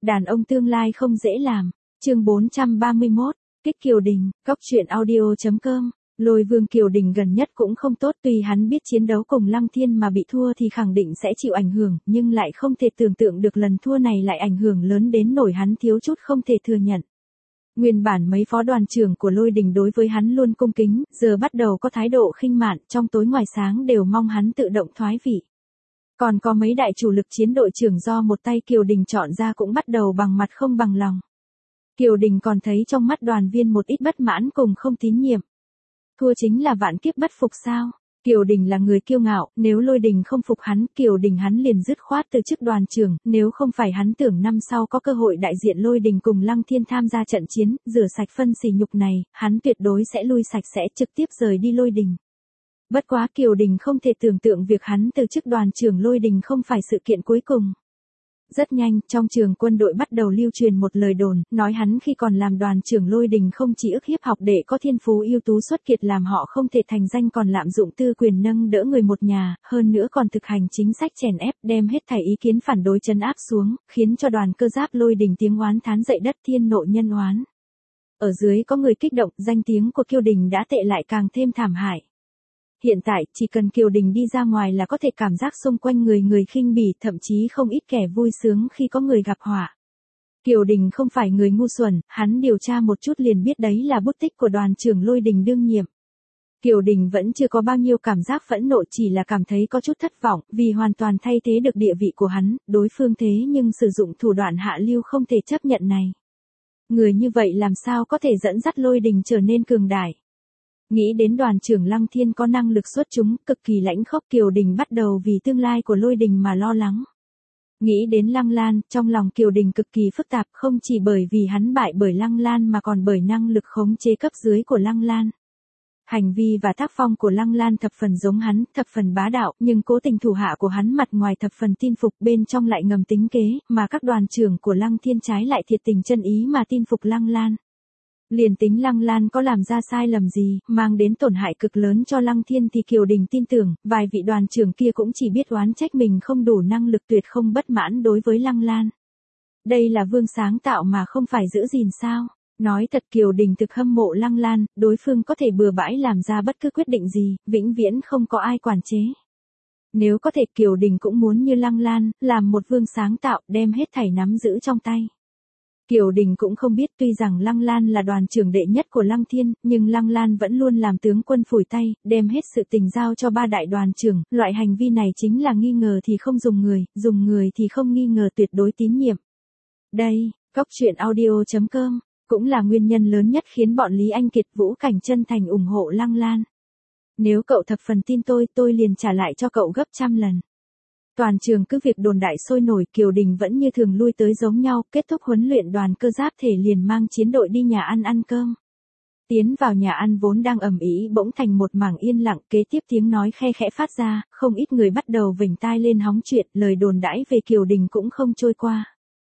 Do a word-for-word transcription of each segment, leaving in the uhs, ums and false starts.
Đàn ông tương lai không dễ làm. Chương bốn trăm ba mươi mốt, Kích Kiều Đình, Cóc truyện audio chấm com. Lôi Vương Kiều Đình gần nhất cũng không tốt, tuy hắn biết chiến đấu cùng Lăng Thiên mà bị thua thì khẳng định sẽ chịu ảnh hưởng, nhưng lại không thể tưởng tượng được lần thua này lại ảnh hưởng lớn đến nỗi hắn thiếu chút không thể thừa nhận. Nguyên bản mấy phó đoàn trưởng của Lôi Đình đối với hắn luôn cung kính, giờ bắt đầu có thái độ khinh mạn, trong tối ngoài sáng đều mong hắn tự động thoái vị. Còn có mấy đại chủ lực chiến đội trưởng do một tay Kiều Đình chọn ra cũng bắt đầu bằng mặt không bằng lòng. Kiều Đình còn thấy trong mắt đoàn viên một ít bất mãn cùng không tín nhiệm. Thua chính là vạn kiếp bất phục sao? Kiều Đình là người kiêu ngạo, nếu Lôi Đình không phục hắn, Kiều Đình hắn liền dứt khoát từ chức đoàn trưởng, nếu không phải hắn tưởng năm sau có cơ hội đại diện Lôi Đình cùng Lăng Thiên tham gia trận chiến, rửa sạch phân sỉ nhục này, hắn tuyệt đối sẽ lui sạch sẽ trực tiếp rời đi Lôi Đình. Bất quá Kiều Đình không thể tưởng tượng việc hắn từ chức đoàn trưởng Lôi Đình không phải sự kiện cuối cùng. Rất nhanh, trong trường quân đội bắt đầu lưu truyền một lời đồn, nói hắn khi còn làm đoàn trưởng Lôi Đình không chỉ ức hiếp học đệ có thiên phú ưu tú xuất kiệt làm họ không thể thành danh, còn lạm dụng tư quyền nâng đỡ người một nhà, hơn nữa còn thực hành chính sách chèn ép, đem hết thảy ý kiến phản đối trấn áp xuống, khiến cho đoàn cơ giáp Lôi Đình tiếng oán thán dậy đất, thiên nộ nhân oán. Ở dưới có người kích động, danh tiếng của Kiều Đình đã tệ lại càng thêm thảm hại. Hiện tại, chỉ cần Kiều Đình đi ra ngoài là có thể cảm giác xung quanh người người khinh bỉ, thậm chí không ít kẻ vui sướng khi có người gặp họa. Kiều Đình không phải người ngu xuẩn, hắn điều tra một chút liền biết đấy là bút tích của đoàn trưởng Lôi Đình đương nhiệm. Kiều Đình vẫn chưa có bao nhiêu cảm giác phẫn nộ, chỉ là cảm thấy có chút thất vọng, vì hoàn toàn thay thế được địa vị của hắn, đối phương thế nhưng sử dụng thủ đoạn hạ lưu không thể chấp nhận này. Người như vậy làm sao có thể dẫn dắt Lôi Đình trở nên cường đại. Nghĩ đến đoàn trưởng Lăng Thiên có năng lực xuất chúng, cực kỳ lãnh khốc, Kiều Đình bắt đầu vì tương lai của Lôi Đình mà lo lắng. Nghĩ đến Lăng Lan, trong lòng Kiều Đình cực kỳ phức tạp, không chỉ bởi vì hắn bại bởi Lăng Lan mà còn bởi năng lực khống chế cấp dưới của Lăng Lan. Hành vi và tác phong của Lăng Lan thập phần giống hắn, thập phần bá đạo, nhưng cố tình thủ hạ của hắn mặt ngoài thập phần tin phục, bên trong lại ngầm tính kế, mà các đoàn trưởng của Lăng Thiên trái lại thiệt tình chân ý mà tin phục Lăng Lan. Liền tính Lăng Lan có làm ra sai lầm gì, mang đến tổn hại cực lớn cho Lăng Thiên thì Kiều Đình tin tưởng, vài vị đoàn trưởng kia cũng chỉ biết oán trách mình không đủ năng lực, tuyệt không bất mãn đối với Lăng Lan. Đây là vương sáng tạo mà không phải giữ gìn sao? Nói thật, Kiều Đình thực hâm mộ Lăng Lan, đối phương có thể bừa bãi làm ra bất cứ quyết định gì, vĩnh viễn không có ai quản chế. Nếu có thể, Kiều Đình cũng muốn như Lăng Lan, làm một vương sáng tạo, đem hết thảy nắm giữ trong tay. Kiều Đình cũng không biết, tuy rằng Lăng Lan là đoàn trưởng đệ nhất của Lăng Thiên, nhưng Lăng Lan vẫn luôn làm tướng quân phủi tay, đem hết sự tình giao cho ba đại đoàn trưởng, loại hành vi này chính là nghi ngờ thì không dùng người, dùng người thì không nghi ngờ, tuyệt đối tín nhiệm. Đây, Cóc truyện audio chấm com, cũng là nguyên nhân lớn nhất khiến bọn Lý Anh Kiệt, Vũ Cảnh chân thành ủng hộ Lăng Lan. Nếu cậu thập phần tin tôi, tôi liền trả lại cho cậu gấp trăm lần. Toàn trường cứ việc đồn đại sôi nổi, Kiều Đình vẫn như thường lui tới giống nhau, kết thúc huấn luyện đoàn cơ giáp thể liền mang chiến đội đi nhà ăn ăn cơm. Tiến vào nhà ăn vốn đang ầm ĩ bỗng thành một mảng yên lặng, kế tiếp tiếng nói khe khẽ phát ra, không ít người bắt đầu vểnh tai lên hóng chuyện, lời đồn đãi về Kiều Đình cũng không trôi qua.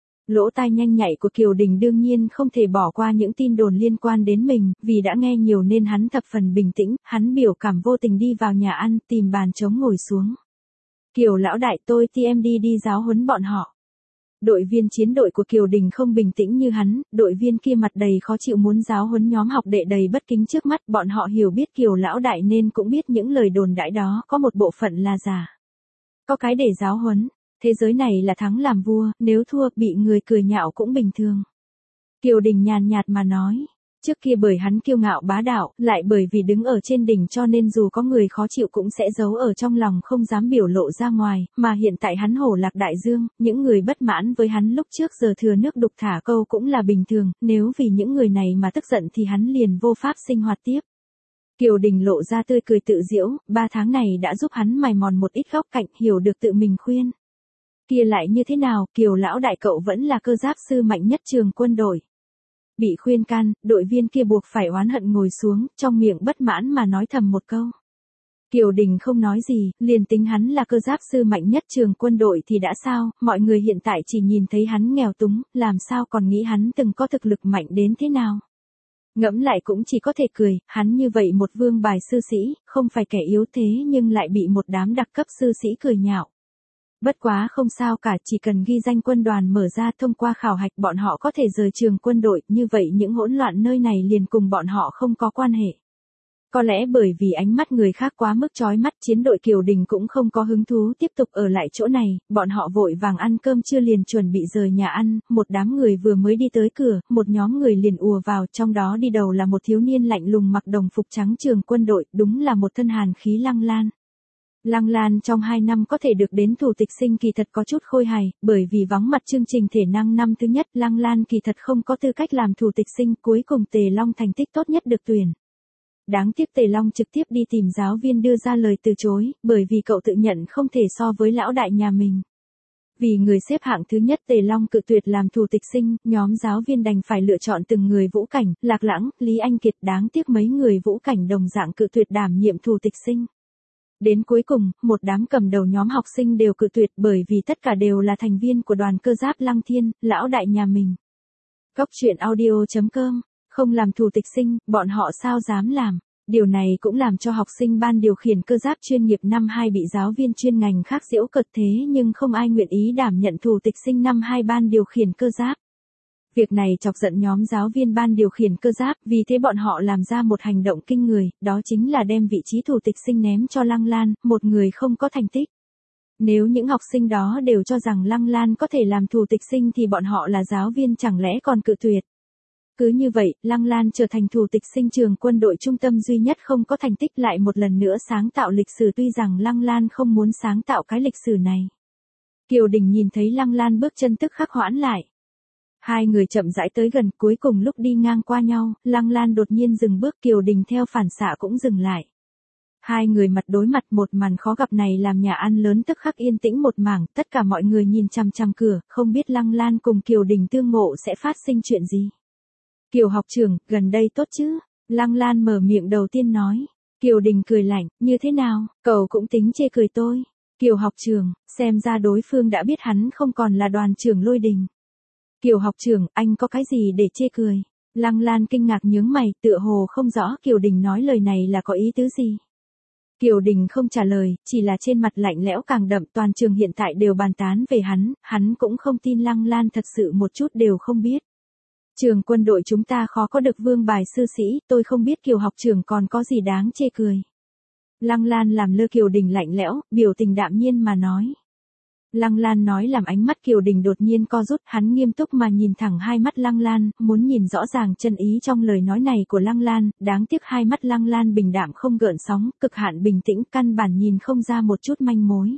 Lỗ tai nhanh nhạy của Kiều Đình đương nhiên không thể bỏ qua những tin đồn liên quan đến mình, vì đã nghe nhiều nên hắn thập phần bình tĩnh, hắn biểu cảm vô tình đi vào nhà ăn, tìm bàn trống ngồi xuống. Kiều lão đại, tôi thì em đi đi giáo huấn bọn họ. Đội viên chiến đội của Kiều Đình không bình tĩnh như hắn, đội viên kia mặt đầy khó chịu muốn giáo huấn nhóm học đệ đầy bất kính trước mắt, bọn họ hiểu biết Kiều lão đại nên cũng biết những lời đồn đãi đó có một bộ phận là giả. Có cái để giáo huấn, thế giới này là thắng làm vua, nếu thua bị người cười nhạo cũng bình thường. Kiều Đình nhàn nhạt mà nói. Trước kia bởi hắn kiêu ngạo bá đạo, lại bởi vì đứng ở trên đỉnh cho nên dù có người khó chịu cũng sẽ giấu ở trong lòng không dám biểu lộ ra ngoài, mà hiện tại hắn hổ lạc đại dương, những người bất mãn với hắn lúc trước giờ thừa nước đục thả câu cũng là bình thường, nếu vì những người này mà tức giận thì hắn liền vô pháp sinh hoạt tiếp. Kiều Đình lộ ra tươi cười tự giễu, ba tháng này đã giúp hắn mài mòn một ít góc cạnh, hiểu được tự mình khuyên. Kia lại như thế nào, Kiều lão đại cậu vẫn là cơ giáp sư mạnh nhất trường quân đội. Bị khuyên can, đội viên kia buộc phải oán hận ngồi xuống, trong miệng bất mãn mà nói thầm một câu. Kiều Đình không nói gì, liền tính hắn là cơ giáp sư mạnh nhất trường quân đội thì đã sao, mọi người hiện tại chỉ nhìn thấy hắn nghèo túng, làm sao còn nghĩ hắn từng có thực lực mạnh đến thế nào. Ngẫm lại cũng chỉ có thể cười, hắn như vậy một vương bài sư sĩ, không phải kẻ yếu thế nhưng lại bị một đám đặc cấp sư sĩ cười nhạo. Bất quá không sao cả, chỉ cần ghi danh quân đoàn mở ra thông qua khảo hạch bọn họ có thể rời trường quân đội, như vậy những hỗn loạn nơi này liền cùng bọn họ không có quan hệ. Có lẽ bởi vì ánh mắt người khác quá mức chói mắt, chiến đội Kiều Đình cũng không có hứng thú tiếp tục ở lại chỗ này, bọn họ vội vàng ăn cơm trưa liền chuẩn bị rời nhà ăn, một đám người vừa mới đi tới cửa, một nhóm người liền ùa vào, trong đó đi đầu là một thiếu niên lạnh lùng mặc đồng phục trắng trường quân đội, đúng là một thân hàn khí Lăng Lan. Lăng Lan trong hai năm có thể được đến thủ tịch sinh kỳ thật có chút khôi hài, bởi vì vắng mặt chương trình thể năng năm thứ nhất, Lăng Lan kỳ thật không có tư cách làm thủ tịch sinh, cuối cùng Tề Long thành tích tốt nhất được tuyển. Đáng tiếc Tề Long trực tiếp đi tìm giáo viên đưa ra lời từ chối, bởi vì cậu tự nhận không thể so với lão đại nhà mình. Vì người xếp hạng thứ nhất Tề Long cự tuyệt làm thủ tịch sinh, nhóm giáo viên đành phải lựa chọn từng người Vũ Cảnh, Lạc Lãng, Lý Anh Kiệt, đáng tiếc mấy người Vũ Cảnh đồng dạng cự tuyệt đảm nhiệm thủ tịch sinh. Đến cuối cùng, một đám cầm đầu nhóm học sinh đều cự tuyệt bởi vì tất cả đều là thành viên của đoàn cơ giáp Lăng Thiên, lão đại nhà mình. Cóc truyện audio chấm com, không làm thủ tịch sinh, bọn họ sao dám làm. Điều này cũng làm cho học sinh ban điều khiển cơ giáp chuyên nghiệp năm hai bị giáo viên chuyên ngành khác giễu cợt, thế nhưng không ai nguyện ý đảm nhận thủ tịch sinh năm hai ban điều khiển cơ giáp. Việc này chọc giận nhóm giáo viên ban điều khiển cơ giáp, vì thế bọn họ làm ra một hành động kinh người, đó chính là đem vị trí thủ tịch sinh ném cho Lăng Lan, một người không có thành tích. Nếu những học sinh đó đều cho rằng Lăng Lan có thể làm thủ tịch sinh thì bọn họ là giáo viên chẳng lẽ còn cự tuyệt. Cứ như vậy, Lăng Lan trở thành thủ tịch sinh trường quân đội trung tâm duy nhất không có thành tích, lại một lần nữa sáng tạo lịch sử, tuy rằng Lăng Lan không muốn sáng tạo cái lịch sử này. Kiều Đình nhìn thấy Lăng Lan bước chân tức khắc hoãn lại. Hai người chậm rãi tới gần, cuối cùng lúc đi ngang qua nhau, Lăng Lan đột nhiên dừng bước, Kiều Đình theo phản xạ cũng dừng lại. Hai người mặt đối mặt, một màn khó gặp này làm nhà ăn lớn tức khắc yên tĩnh một mảng, tất cả mọi người nhìn chằm chằm cửa, không biết Lăng Lan cùng Kiều Đình tương ngộ sẽ phát sinh chuyện gì. Kiều học trưởng, gần đây tốt chứ? Lăng Lan mở miệng đầu tiên nói. Kiều Đình cười lạnh, như thế nào, cậu cũng tính chê cười tôi. Kiều học trưởng, xem ra đối phương đã biết hắn không còn là đoàn trưởng Lôi Đình. Kiều học trưởng, anh có cái gì để chê cười? Lăng Lan kinh ngạc nhướng mày, tựa hồ không rõ Kiều Đình nói lời này là có ý tứ gì. Kiều Đình không trả lời, chỉ là trên mặt lạnh lẽo càng đậm, toàn trường hiện tại đều bàn tán về hắn, hắn cũng không tin Lăng Lan thật sự một chút đều không biết. Trường quân đội chúng ta khó có được vương bài sư sĩ, tôi không biết Kiều học trưởng còn có gì đáng chê cười. Lăng Lan làm lơ Kiều Đình lạnh lẽo, biểu tình đạm nhiên mà nói. Lăng Lan nói làm ánh mắt Kiều Đình đột nhiên co rút, hắn nghiêm túc mà nhìn thẳng hai mắt Lăng Lan, muốn nhìn rõ ràng chân ý trong lời nói này của Lăng Lan, đáng tiếc hai mắt Lăng Lan bình đạm không gợn sóng, cực hạn bình tĩnh, căn bản nhìn không ra một chút manh mối.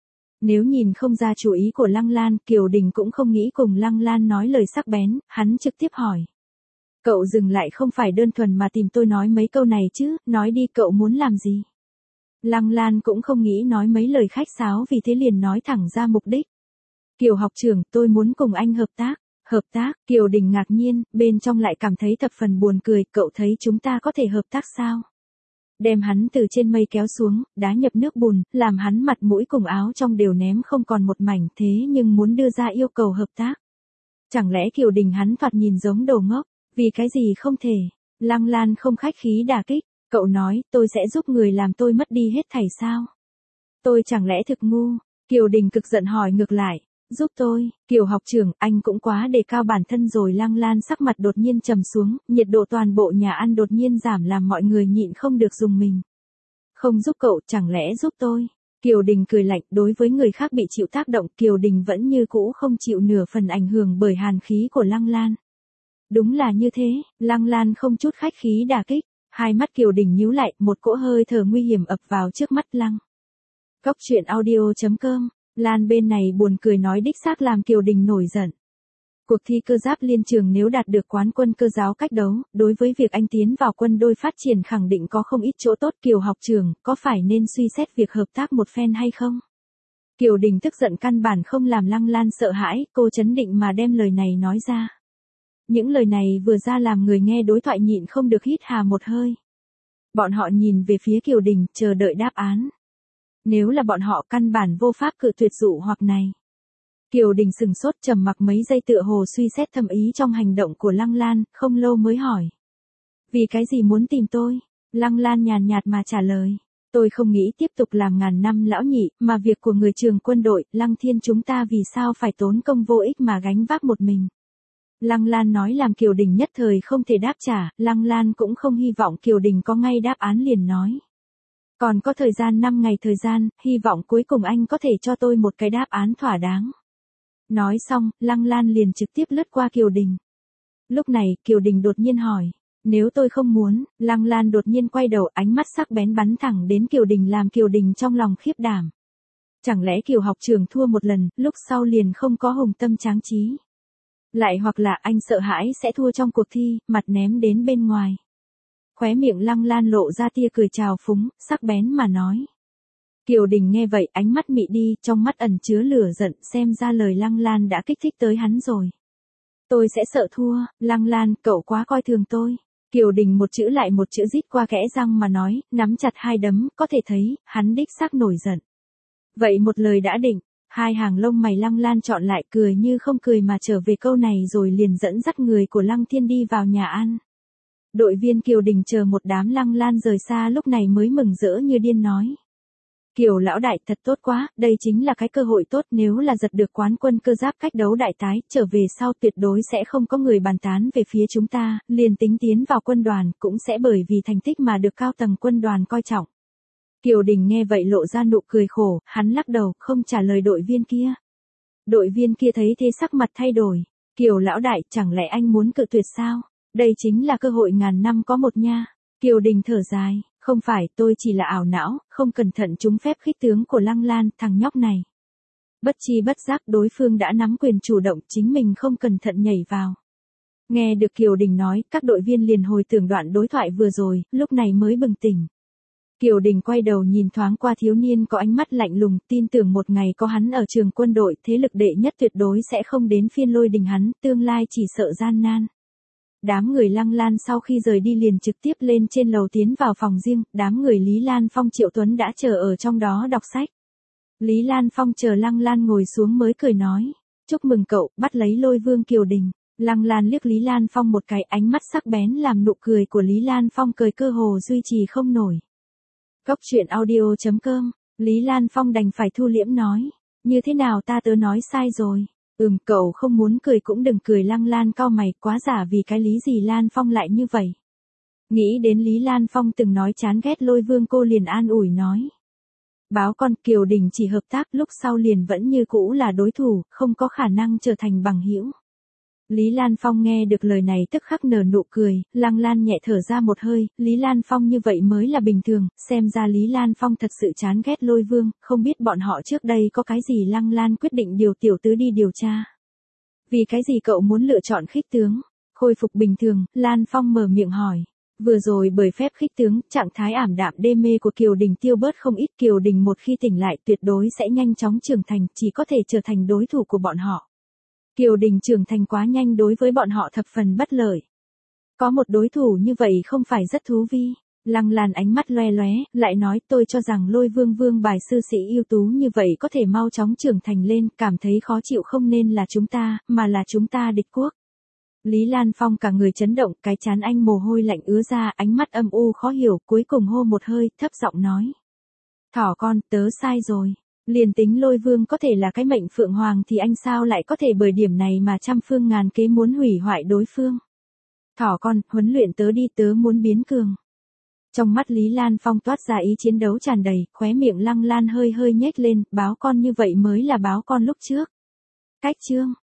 Nếu nhìn không ra chủ ý của Lăng Lan, Kiều Đình cũng không nghĩ cùng Lăng Lan nói lời sắc bén, hắn trực tiếp hỏi. Cậu dừng lại không phải đơn thuần mà tìm tôi nói mấy câu này chứ, nói đi cậu muốn làm gì? Lăng Lan cũng không nghĩ nói mấy lời khách sáo, vì thế liền nói thẳng ra mục đích. Kiều học trưởng, tôi muốn cùng anh hợp tác. Hợp tác, Kiều Đình ngạc nhiên, bên trong lại cảm thấy thập phần buồn cười, cậu thấy chúng ta có thể hợp tác sao? Đem hắn từ trên mây kéo xuống, đá nhập nước bùn, làm hắn mặt mũi cùng áo trong đều ném không còn một mảnh, thế nhưng muốn đưa ra yêu cầu hợp tác. Chẳng lẽ Kiều Đình hắn thoạt nhìn giống đồ ngốc, vì cái gì không thể? Lăng Lan không khách khí đả kích, cậu nói, tôi sẽ giúp người làm tôi mất đi hết thảy sao? Tôi chẳng lẽ thực ngu? Kiều Đình cực giận hỏi ngược lại. Giúp tôi, Kiều học trưởng, anh cũng quá đề cao bản thân rồi. Lăng Lan sắc mặt đột nhiên trầm xuống, nhiệt độ toàn bộ nhà ăn đột nhiên giảm làm mọi người nhịn không được dùng mình. Không giúp cậu, chẳng lẽ giúp tôi? Kiều Đình cười lạnh, đối với người khác bị chịu tác động, Kiều Đình vẫn như cũ không chịu nửa phần ảnh hưởng bởi hàn khí của Lăng Lan. Đúng là như thế, Lăng Lan không chút khách khí đả kích, hai mắt Kiều Đình nhíu lại, một cỗ hơi thở nguy hiểm ập vào trước mắt Lăng. Cóc truyện audio chấm com. Lan bên này buồn cười nói đích xác làm Kiều Đình nổi giận. Cuộc thi cơ giáp liên trường nếu đạt được quán quân cơ giáo cách đấu, đối với việc anh tiến vào quân đội phát triển khẳng định có không ít chỗ tốt. Kiều học trưởng, có phải nên suy xét việc hợp tác một phen hay không? Kiều Đình tức giận căn bản không làm Lăng Lan sợ hãi, cô trấn định mà đem lời này nói ra. Những lời này vừa ra làm người nghe đối thoại nhịn không được hít hà một hơi. Bọn họ nhìn về phía Kiều Đình, chờ đợi đáp án. Nếu là bọn họ căn bản vô pháp cự tuyệt dụ hoặc này. Kiều Đình sừng sốt trầm mặc mấy giây tựa hồ suy xét thâm ý trong hành động của Lăng Lan, không lâu mới hỏi. Vì cái gì muốn tìm tôi? Lăng Lan nhàn nhạt mà trả lời. Tôi không nghĩ tiếp tục làm ngàn năm lão nhị, mà việc của người trường quân đội, Lăng Thiên chúng ta vì sao phải tốn công vô ích mà gánh vác một mình. Lăng Lan nói làm Kiều Đình nhất thời không thể đáp trả, Lăng Lan cũng không hy vọng Kiều Đình có ngay đáp án liền nói. Còn có thời gian năm ngày thời gian, hy vọng cuối cùng anh có thể cho tôi một cái đáp án thỏa đáng. Nói xong, Lăng Lan liền trực tiếp lướt qua Kiều Đình. Lúc này, Kiều Đình đột nhiên hỏi. Nếu tôi không muốn, Lăng Lan đột nhiên quay đầu, ánh mắt sắc bén bắn thẳng đến Kiều Đình làm Kiều Đình trong lòng khiếp đảm. Chẳng lẽ Kiều học trường thua một lần, lúc sau liền không có hùng tâm tráng trí. Lại hoặc là anh sợ hãi sẽ thua trong cuộc thi, mặt ném đến bên ngoài. Khóe miệng Lăng Lan lộ ra tia cười trào phúng, sắc bén mà nói. Kiều Đình nghe vậy ánh mắt mị đi, trong mắt ẩn chứa lửa giận, xem ra lời Lăng Lan đã kích thích tới hắn rồi. Tôi sẽ sợ thua, Lăng Lan, cậu quá coi thường tôi. Kiều Đình một chữ lại một chữ rít qua kẽ răng mà nói, nắm chặt hai đấm, có thể thấy, hắn đích xác nổi giận. Vậy một lời đã định, hai hàng lông mày Lăng Lan chọn lại cười như không cười mà trở về câu này rồi liền dẫn dắt người của Lăng Thiên đi vào nhà ăn. Đội viên Kiều Đình chờ một đám Lăng Lan rời xa lúc này mới mừng rỡ như điên nói. Kiều lão đại thật tốt quá, đây chính là cái cơ hội tốt, nếu là giật được quán quân cơ giáp cách đấu đại tái, trở về sau tuyệt đối sẽ không có người bàn tán về phía chúng ta, liền tính tiến vào quân đoàn, cũng sẽ bởi vì thành tích mà được cao tầng quân đoàn coi trọng. Kiều Đình nghe vậy lộ ra nụ cười khổ, hắn lắc đầu, không trả lời đội viên kia. Đội viên kia thấy thế sắc mặt thay đổi. Kiều lão đại, chẳng lẽ anh muốn cự tuyệt sao? Đây chính là cơ hội ngàn năm có một nha. Kiều Đình thở dài. Không phải, tôi chỉ là ảo não, không cẩn thận trúng phép khích tướng của Lăng Lan, thằng nhóc này. Bất chi bất giác đối phương đã nắm quyền chủ động, chính mình không cẩn thận nhảy vào. Nghe được Kiều Đình nói, các đội viên liền hồi tưởng đoạn đối thoại vừa rồi, lúc này mới bừng tỉnh. Kiều Đình quay đầu nhìn thoáng qua thiếu niên có ánh mắt lạnh lùng, tin tưởng một ngày có hắn ở trường quân đội, thế lực đệ nhất tuyệt đối sẽ không đến phiên Lôi Đình hắn, tương lai chỉ sợ gian nan. Đám người Lăng Lan sau khi rời đi liền trực tiếp lên trên lầu tiến vào phòng riêng, đám người Lý Lan Phong Triệu Tuấn đã chờ ở trong đó đọc sách. Lý Lan Phong chờ Lăng Lan ngồi xuống mới cười nói, chúc mừng cậu, bắt lấy Lôi Vương Kiều Đình. Lăng Lan liếc Lý Lan Phong một cái, ánh mắt sắc bén làm nụ cười của Lý Lan Phong cười cơ hồ duy trì không nổi. Cốc truyện audio chấm com, Lý Lan Phong đành phải thu liễm nói, như thế nào ta tớ nói sai rồi. Ừm, cậu không muốn cười cũng đừng cười. Lăng Lan cau mày, quá giả vì cái lý gì Lan Phong lại như vậy. Nghĩ đến Lý Lan Phong từng nói chán ghét Lôi Vương cô liền an ủi nói. Báo con, Kiều Đình chỉ hợp tác, lúc sau liền vẫn như cũ là đối thủ, không có khả năng trở thành bằng hữu. Lý Lan Phong nghe được lời này tức khắc nở nụ cười, Lăng Lan nhẹ thở ra một hơi, Lý Lan Phong như vậy mới là bình thường, xem ra Lý Lan Phong thật sự chán ghét Lôi Vương, không biết bọn họ trước đây có cái gì. Lăng Lan quyết định điều tiểu tứ đi điều tra. Vì cái gì cậu muốn lựa chọn khích tướng? Khôi phục bình thường, Lan Phong mở miệng hỏi. Vừa rồi bởi phép khích tướng, trạng thái ảm đạm đê mê của Kiều Đình tiêu bớt không ít. Kiều Đình một khi tỉnh lại tuyệt đối sẽ nhanh chóng trưởng thành, chỉ có thể trở thành đối thủ của bọn họ. Kiều Đình trưởng thành quá nhanh đối với bọn họ thập phần bất lợi. Có một đối thủ như vậy không phải rất thú vi. Lăng Lan ánh mắt loe loé, lại nói tôi cho rằng Lôi Vương vương bài sư sĩ ưu tú như vậy có thể mau chóng trưởng thành lên, cảm thấy khó chịu không nên là chúng ta, mà là chúng ta địch quốc. Lý Lan Phong cả người chấn động, cái trán anh mồ hôi lạnh ứa ra, ánh mắt âm u khó hiểu, cuối cùng hô một hơi, thấp giọng nói. Thỏ con, tớ sai rồi. Liền tính Lôi Vương có thể là cái mệnh phượng hoàng thì anh sao lại có thể bởi điểm này mà trăm phương ngàn kế muốn hủy hoại đối phương. Thỏ con, huấn luyện tớ đi, tớ muốn biến cường. Trong mắt Lý Lan Phong toát ra ý chiến đấu tràn đầy, khóe miệng Lăng Lan hơi hơi nhếch lên, báo con như vậy mới là báo con lúc trước. Cách chương.